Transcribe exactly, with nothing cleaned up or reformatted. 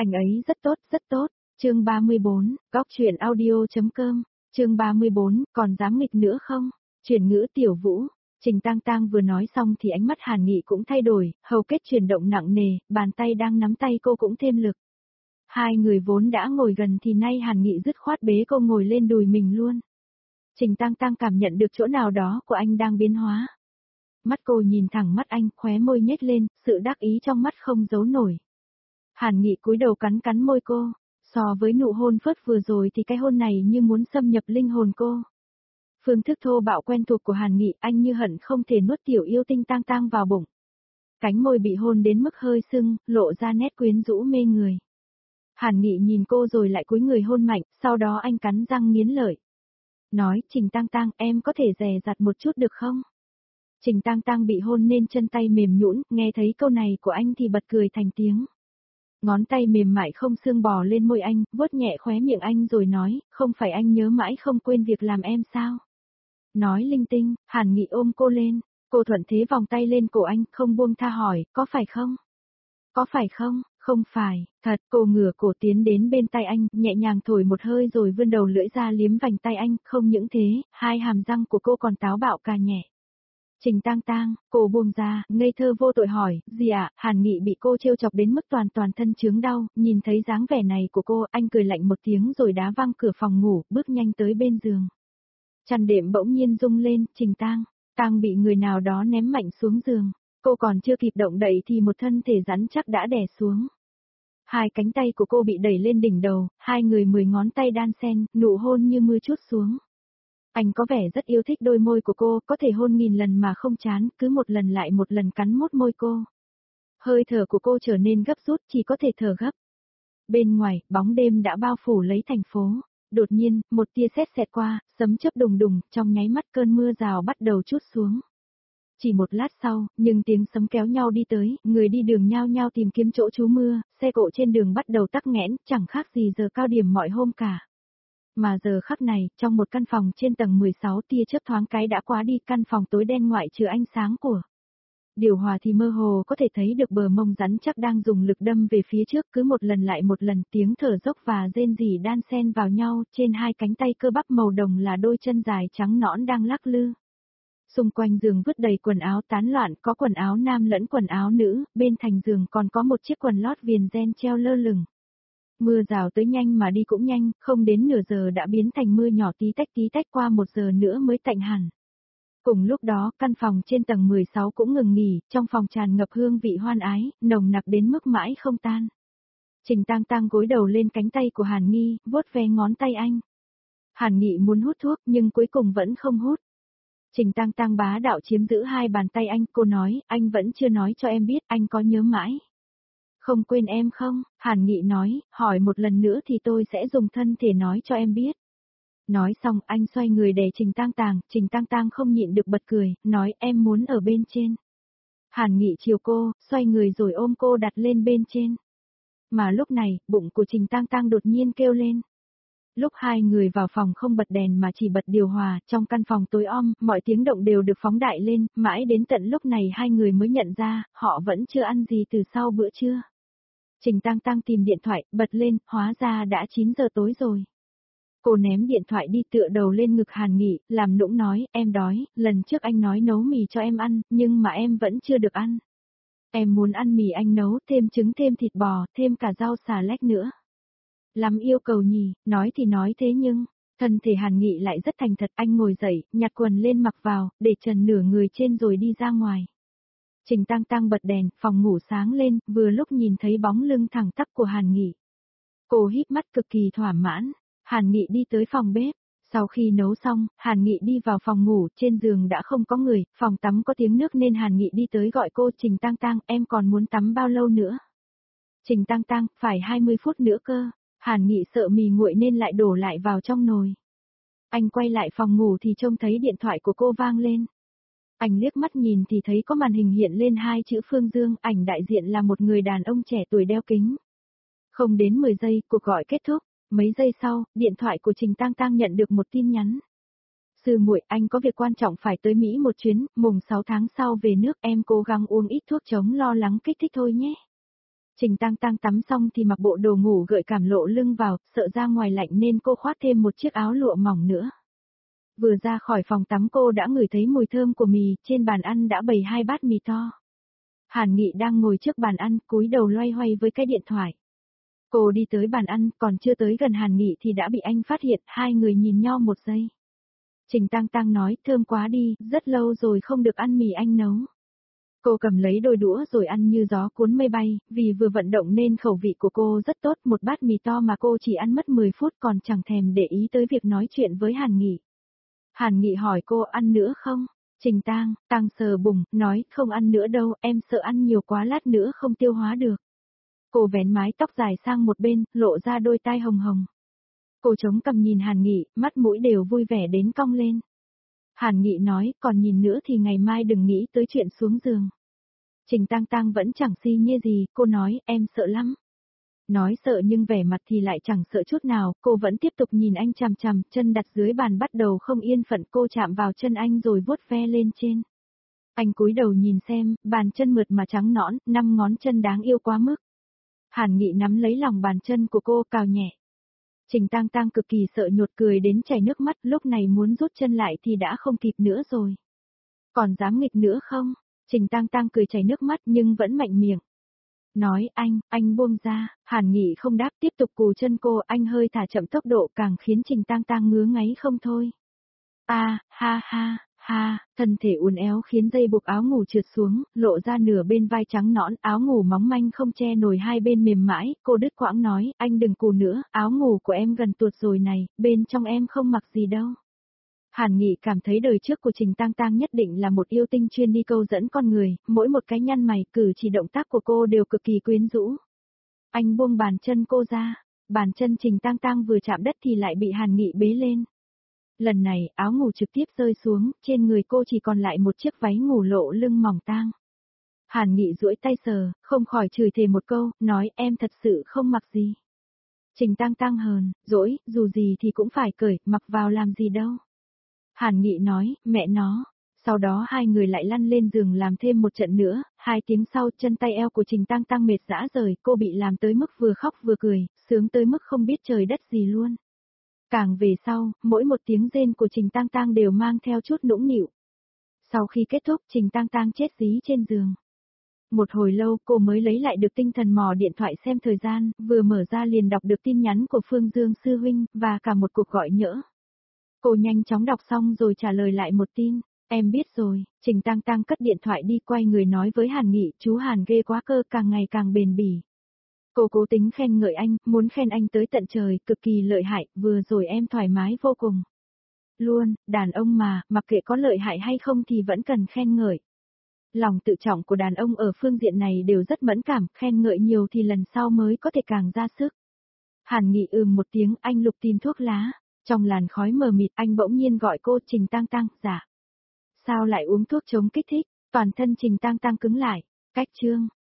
Anh ấy rất tốt, rất tốt. Chương ba mươi bốn, góc truyện audio.com. Chương ba mươi bốn, còn dám nghịch nữa không? Chuyển ngữ Tiểu Vũ. Trình Tang Tang vừa nói xong thì ánh mắt Hàn Nghị cũng thay đổi, hầu kết chuyển động nặng nề, bàn tay đang nắm tay cô cũng thêm lực. Hai người vốn đã ngồi gần thì nay Hàn Nghị dứt khoát bế cô ngồi lên đùi mình luôn. Trình Tang Tang cảm nhận được chỗ nào đó của anh đang biến hóa. Mắt cô nhìn thẳng mắt anh, khóe môi nhếch lên, sự đắc ý trong mắt không giấu nổi. Hàn Nghị cúi đầu cắn cắn môi cô, so với nụ hôn phớt vừa rồi thì cái hôn này như muốn xâm nhập linh hồn cô. Phương thức thô bạo quen thuộc của Hàn Nghị, anh như hận không thể nuốt tiểu yêu tinh Tang Tang vào bụng. Cánh môi bị hôn đến mức hơi sưng, lộ ra nét quyến rũ mê người. Hàn Nghị nhìn cô rồi lại cúi người hôn mạnh, sau đó anh cắn răng nghiến lợi. Nói, Trình Tang Tang, em có thể dè dặt một chút được không? Trình Tang Tang bị hôn nên chân tay mềm nhũn, nghe thấy câu này của anh thì bật cười thành tiếng. Ngón tay mềm mại không xương bò lên môi anh, vuốt nhẹ khóe miệng anh rồi nói, không phải anh nhớ mãi không quên việc làm em sao? Nói linh tinh, Hàn Nghị ôm cô lên, cô thuận thế vòng tay lên cổ anh, không buông tha hỏi, có phải không? Có phải không? Không phải, thật, cô ngửa cổ tiến đến bên tay anh, nhẹ nhàng thổi một hơi rồi vươn đầu lưỡi ra liếm vành tay anh, không những thế, hai hàm răng của cô còn táo bạo cà nhẹ. Trình Tang Tang, cô buông ra, ngây thơ vô tội hỏi, gì ạ? À? Hàn Nghị bị cô trêu chọc đến mức toàn toàn thân chướng đau, nhìn thấy dáng vẻ này của cô, anh cười lạnh một tiếng rồi đá văng cửa phòng ngủ, bước nhanh tới bên giường. Chăn đệm bỗng nhiên rung lên, Trình Tang, Tang bị người nào đó ném mạnh xuống giường, cô còn chưa kịp động đậy thì một thân thể rắn chắc đã đè xuống. Hai cánh tay của cô bị đẩy lên đỉnh đầu, hai người mười ngón tay đan xen, nụ hôn như mưa trút xuống. Anh có vẻ rất yêu thích đôi môi của cô, có thể hôn nghìn lần mà không chán, cứ một lần lại một lần cắn mốt môi cô. Hơi thở của cô trở nên gấp rút, chỉ có thể thở gấp. Bên ngoài, bóng đêm đã bao phủ lấy thành phố. Đột nhiên, một tia sét xẹt qua, sấm chớp đùng đùng, trong nháy mắt cơn mưa rào bắt đầu trút xuống. Chỉ một lát sau, nhưng tiếng sấm kéo nhau đi tới, người đi đường nhao nhao tìm kiếm chỗ trú mưa, xe cộ trên đường bắt đầu tắc nghẽn, chẳng khác gì giờ cao điểm mọi hôm cả. Mà giờ khắc này, trong một căn phòng trên tầng mười sáu tia chớp thoáng cái đã quá đi, căn phòng tối đen ngoại trừ ánh sáng của điều hòa thì mơ hồ có thể thấy được bờ mông rắn chắc đang dùng lực đâm về phía trước, cứ một lần lại một lần, tiếng thở dốc và rên rỉ đan xen vào nhau, trên hai cánh tay cơ bắp màu đồng là đôi chân dài trắng nõn đang lắc lư. Xung quanh giường vứt đầy quần áo tán loạn, có quần áo nam lẫn quần áo nữ, bên thành giường còn có một chiếc quần lót viền ren treo lơ lửng. Mưa rào tới nhanh mà đi cũng nhanh, không đến nửa giờ đã biến thành mưa nhỏ tí tách tí tách, qua một giờ nữa mới tạnh hẳn. Cùng lúc đó, căn phòng trên tầng mười sáu cũng ngừng nghỉ, trong phòng tràn ngập hương vị hoan ái, nồng nặc đến mức mãi không tan. Trình Tang Tang gối đầu lên cánh tay của Hàn Nghị, vuốt ve ngón tay anh. Hàn Nghị muốn hút thuốc nhưng cuối cùng vẫn không hút. Trình Tang Tang bá đạo chiếm giữ hai bàn tay anh, cô nói, anh vẫn chưa nói cho em biết, anh có nhớ mãi. Không quên em không? Hàn Nghị nói, hỏi một lần nữa thì tôi sẽ dùng thân thể nói cho em biết. Nói xong, anh xoay người để Trình Tang Tang, Trình Tang Tang không nhịn được bật cười, nói em muốn ở bên trên. Hàn Nghị chiều cô, xoay người rồi ôm cô đặt lên bên trên. Mà lúc này, bụng của Trình Tang Tang đột nhiên kêu lên. Lúc hai người vào phòng không bật đèn mà chỉ bật điều hòa, trong căn phòng tối om, mọi tiếng động đều được phóng đại lên, mãi đến tận lúc này hai người mới nhận ra, họ vẫn chưa ăn gì từ sau bữa trưa. Trình Tang Tang tìm điện thoại, bật lên, hóa ra đã chín giờ tối rồi. Cô ném điện thoại đi, tựa đầu lên ngực Hàn Nghị, làm nũng nói, em đói, lần trước anh nói nấu mì cho em ăn, nhưng mà em vẫn chưa được ăn. Em muốn ăn mì anh nấu, thêm trứng thêm thịt bò, thêm cả rau xà lách nữa. Lắm yêu cầu nhỉ, nói thì nói thế nhưng, thân thể Hàn Nghị lại rất thành thật, anh ngồi dậy, nhặt quần lên mặc vào, để trần nửa người trên rồi đi ra ngoài. Trình Tang Tang bật đèn, phòng ngủ sáng lên, vừa lúc nhìn thấy bóng lưng thẳng tắp của Hàn Nghị. Cô híp mắt cực kỳ thỏa mãn, Hàn Nghị đi tới phòng bếp. Sau khi nấu xong, Hàn Nghị đi vào phòng ngủ, trên giường đã không có người, phòng tắm có tiếng nước nên Hàn Nghị đi tới gọi cô, Trình Tang Tang, em còn muốn tắm bao lâu nữa? Trình Tang Tang, phải hai mươi phút nữa cơ. Hàn Nghị sợ mì nguội nên lại đổ lại vào trong nồi. Anh quay lại phòng ngủ thì trông thấy điện thoại của cô vang lên. Anh liếc mắt nhìn thì thấy có màn hình hiện lên hai chữ Phương Dương, ảnh đại diện là một người đàn ông trẻ tuổi đeo kính. Không đến mười giây, cuộc gọi kết thúc. Mấy giây sau, điện thoại của Trình Tang Tang nhận được một tin nhắn. Sư muội, anh có việc quan trọng phải tới Mỹ một chuyến, mùng sáu tháng sau về nước, em cố gắng uống ít thuốc chống lo lắng kích thích thôi nhé. Trình Tang Tang tắm xong thì mặc bộ đồ ngủ gợi cảm lộ lưng vào, sợ ra ngoài lạnh nên cô khoác thêm một chiếc áo lụa mỏng nữa. Vừa ra khỏi phòng tắm cô đã ngửi thấy mùi thơm của mì, trên bàn ăn đã bày hai bát mì to. Hàn Nghị đang ngồi trước bàn ăn, cúi đầu loay hoay với cái điện thoại. Cô đi tới bàn ăn, còn chưa tới gần Hàn Nghị thì đã bị anh phát hiện, hai người nhìn nhau một giây. Trình Tang Tang nói, thơm quá đi, rất lâu rồi không được ăn mì anh nấu. Cô cầm lấy đôi đũa rồi ăn như gió cuốn mây bay, vì vừa vận động nên khẩu vị của cô rất tốt, một bát mì to mà cô chỉ ăn mất mười phút còn chẳng thèm để ý tới việc nói chuyện với Hàn Nghị. Hàn Nghị hỏi cô ăn nữa không? Trình Tang, Tang sờ bụng, nói không ăn nữa đâu, em sợ ăn nhiều quá lát nữa không tiêu hóa được. Cô vén mái tóc dài sang một bên, lộ ra đôi tai hồng hồng. Cô chống cằm nhìn Hàn Nghị, mắt mũi đều vui vẻ đến cong lên. Hàn Nghị nói, còn nhìn nữa thì ngày mai đừng nghĩ tới chuyện xuống giường. Trình Tang Tang vẫn chẳng si nhê gì, cô nói, em sợ lắm. Nói sợ nhưng vẻ mặt thì lại chẳng sợ chút nào, cô vẫn tiếp tục nhìn anh chằm chằm, chân đặt dưới bàn bắt đầu không yên phận, cô chạm vào chân anh rồi vuốt ve lên trên. Anh cúi đầu nhìn xem, bàn chân mượt mà trắng nõn, năm ngón chân đáng yêu quá mức. Hàn Nghị nắm lấy lòng bàn chân của cô cào nhẹ. Trình Tang Tang cực kỳ sợ nhột cười đến chảy nước mắt, lúc này muốn rút chân lại thì đã không kịp nữa rồi. Còn dám nghịch nữa không? Trình Tang Tang cười chảy nước mắt nhưng vẫn mạnh miệng. Nói anh, anh buông ra, Hàn Nghị không đáp tiếp tục cù chân cô, anh hơi thả chậm tốc độ càng khiến Trình Tang Tang ngứa ngáy không thôi. A, à, ha ha, ha, thân thể uốn éo khiến dây buộc áo ngủ trượt xuống, lộ ra nửa bên vai trắng nõn, áo ngủ móng manh không che nổi hai bên mềm mãi, cô đứt quãng nói, anh đừng cù nữa, áo ngủ của em gần tuột rồi này, bên trong em không mặc gì đâu. Hàn Nghị cảm thấy đời trước của Trình Tang Tang nhất định là một yêu tinh chuyên đi câu dẫn con người, mỗi một cái nhăn mày, cử chỉ động tác của cô đều cực kỳ quyến rũ. Anh buông bàn chân cô ra, bàn chân Trình Tang Tang vừa chạm đất thì lại bị Hàn Nghị bế lên. Lần này, áo ngủ trực tiếp rơi xuống, trên người cô chỉ còn lại một chiếc váy ngủ lộ lưng mỏng tang. Hàn Nghị duỗi tay sờ, không khỏi chửi thề một câu, nói em thật sự không mặc gì. Trình Tang Tang hờn, dỗi, dù gì thì cũng phải cởi, mặc vào làm gì đâu. Hàn Nghị nói, mẹ nó. Sau đó hai người lại lăn lên giường làm thêm một trận nữa, hai tiếng sau chân tay eo của Trình Tang Tang mệt rã rời, cô bị làm tới mức vừa khóc vừa cười, sướng tới mức không biết trời đất gì luôn. Càng về sau, mỗi một tiếng rên của Trình Tang Tang đều mang theo chút nũng nịu. Sau khi kết thúc, Trình Tang Tang chết dí trên giường. Một hồi lâu cô mới lấy lại được tinh thần mò điện thoại xem thời gian, vừa mở ra liền đọc được tin nhắn của Phương Dương sư huynh, và cả một cuộc gọi nhỡ. Cô nhanh chóng đọc xong rồi trả lời lại một tin, em biết rồi. Trình Tang Tang cất điện thoại đi, quay người nói với Hàn Nghị, chú Hàn ghê quá cơ, càng ngày càng bền bỉ. Cô cố tính khen ngợi anh, muốn khen anh tới tận trời, cực kỳ lợi hại, vừa rồi em thoải mái vô cùng. Luôn, đàn ông mà, mặc kệ có lợi hại hay không thì vẫn cần khen ngợi. Lòng tự trọng của đàn ông ở phương diện này đều rất mẫn cảm, khen ngợi nhiều thì lần sau mới có thể càng ra sức. Hàn Nghị ừm một tiếng, anh lục tìm thuốc lá. Trong làn khói mờ mịt anh bỗng nhiên gọi cô, Trình Tang Tang, dạ. Sao lại uống thuốc chống kích thích? Toàn thân Trình Tang Tang cứng lại. Cách chương.